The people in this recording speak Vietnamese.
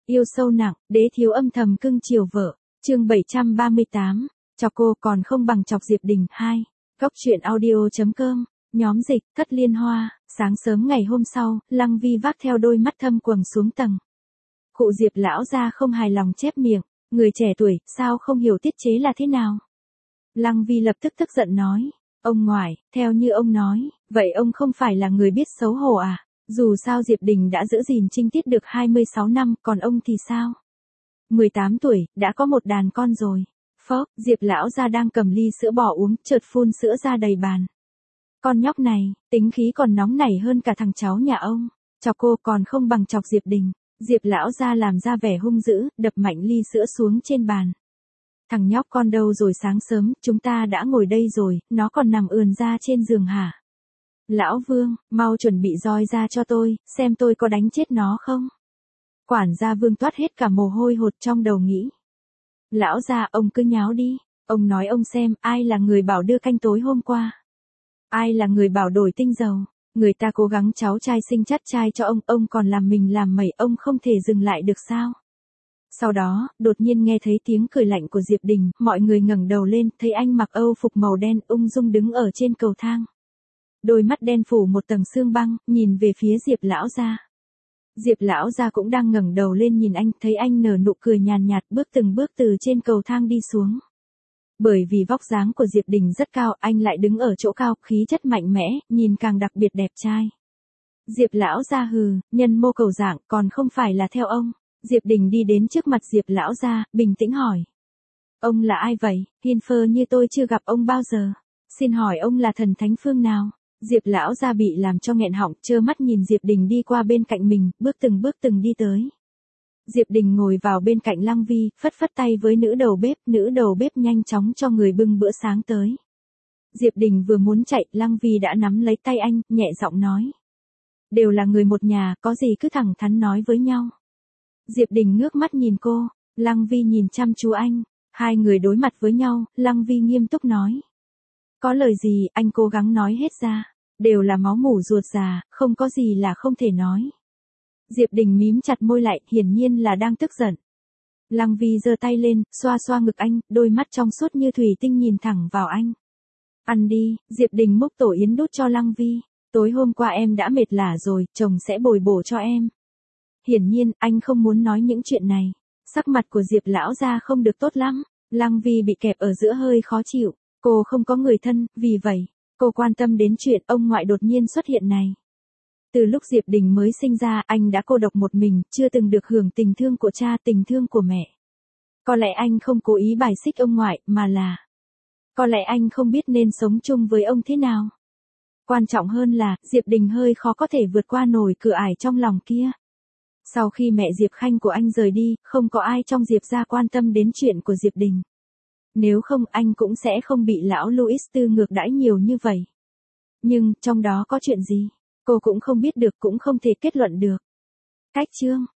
Yêu sâu nặng, đế thiếu âm thầm cưng chiều vợ. Chương 738, chọc cô còn không bằng chọc Diệp Đình. 2. Góc truyện audio.com, nhóm dịch, Thất Liên Hoa. Sáng sớm ngày hôm sau, Lăng Vi vác theo đôi mắt thâm quầng xuống tầng. Cụ Diệp lão gia không hài lòng chép miệng, người trẻ tuổi, sao không hiểu tiết chế là thế nào? Lăng Vi lập tức tức giận nói, ông ngoại, theo như ông nói, vậy ông không phải là người biết xấu hổ à? Dù sao Diệp Đình đã giữ gìn trinh tiết được 26 năm, còn ông thì sao? 18 tuổi, đã có một đàn con rồi. Phốc, Diệp lão gia đang cầm ly sữa bò uống, chợt phun sữa ra đầy bàn. Con nhóc này, tính khí còn nóng nảy hơn cả thằng cháu nhà ông. Chọc cô còn không bằng chọc Diệp Đình. Diệp lão gia làm ra vẻ hung dữ, đập mạnh ly sữa xuống trên bàn. Thằng nhóc con đâu rồi, sáng sớm, chúng ta đã ngồi đây rồi, nó còn nằm ườn ra trên giường hả? Lão Vương, mau chuẩn bị roi ra cho tôi, xem tôi có đánh chết nó không? Quản gia Vương toát hết cả mồ hôi hột trong đầu nghĩ. Lão gia, ông cứ nháo đi, ông nói ông xem, ai là người bảo đưa canh tối hôm qua? Ai là người bảo đổi tinh dầu? Người ta cố gắng cháu trai sinh chắt trai cho ông còn làm mình làm mẩy, ông không thể dừng lại được sao? Sau đó, đột nhiên nghe thấy tiếng cười lạnh của Diệp Đình, mọi người ngẩng đầu lên, thấy anh mặc âu phục màu đen, ung dung đứng ở trên cầu thang. Đôi mắt đen phủ một tầng sương băng, nhìn về phía Diệp lão gia. Diệp lão gia cũng đang ngẩng đầu lên nhìn anh, thấy anh nở nụ cười nhàn nhạt, bước từng bước từ trên cầu thang đi xuống. Bởi vì vóc dáng của Diệp Đình rất cao, anh lại đứng ở chỗ cao, khí chất mạnh mẽ, nhìn càng đặc biệt đẹp trai. Diệp lão gia hừ, nhân mô cầu dạng, còn không phải là theo ông. Diệp Đình đi đến trước mặt Diệp lão gia, bình tĩnh hỏi. Ông là ai vậy? Hiên phơ như tôi chưa gặp ông bao giờ. Xin hỏi ông là thần thánh phương nào? Diệp lão gia bị làm cho nghẹn họng, trơ mắt nhìn Diệp Đình đi qua bên cạnh mình, bước từng đi tới. Diệp Đình ngồi vào bên cạnh Lăng Vi, phất phất tay với nữ đầu bếp nhanh chóng cho người bưng bữa sáng tới. Diệp Đình vừa muốn chạy, Lăng Vi đã nắm lấy tay anh, nhẹ giọng nói. Đều là người một nhà, có gì cứ thẳng thắn nói với nhau. Diệp Đình ngước mắt nhìn cô, Lăng Vi nhìn chăm chú anh, hai người đối mặt với nhau, Lăng Vi nghiêm túc nói. Có lời gì, anh cố gắng nói hết ra, đều là máu mủ ruột già, không có gì là không thể nói. Diệp Đình mím chặt môi lại, hiển nhiên là đang tức giận. Lăng Vi giơ tay lên, xoa xoa ngực anh, đôi mắt trong suốt như thủy tinh nhìn thẳng vào anh. Ăn đi, Diệp Đình múc tổ yến đút cho Lăng Vi. Tối hôm qua em đã mệt lả rồi, chồng sẽ bồi bổ cho em. Hiển nhiên, anh không muốn nói những chuyện này. Sắc mặt của Diệp lão gia không được tốt lắm. Lăng Vi bị kẹp ở giữa hơi khó chịu. Cô không có người thân, vì vậy, cô quan tâm đến chuyện ông ngoại đột nhiên xuất hiện này. Từ lúc Diệp Đình mới sinh ra, anh đã cô độc một mình, chưa từng được hưởng tình thương của cha, tình thương của mẹ. Có lẽ anh không cố ý bài xích ông ngoại, mà là có lẽ anh không biết nên sống chung với ông thế nào. Quan trọng hơn là, Diệp Đình hơi khó có thể vượt qua nổi cửa ải trong lòng kia. Sau khi mẹ Diệp Khanh của anh rời đi, không có ai trong Diệp gia quan tâm đến chuyện của Diệp Đình. Nếu không, anh cũng sẽ không bị lão Louis Tư ngược đãi nhiều như vậy. Nhưng, trong đó có chuyện gì? Cô cũng không biết được, cũng không thể kết luận được. Cách chương.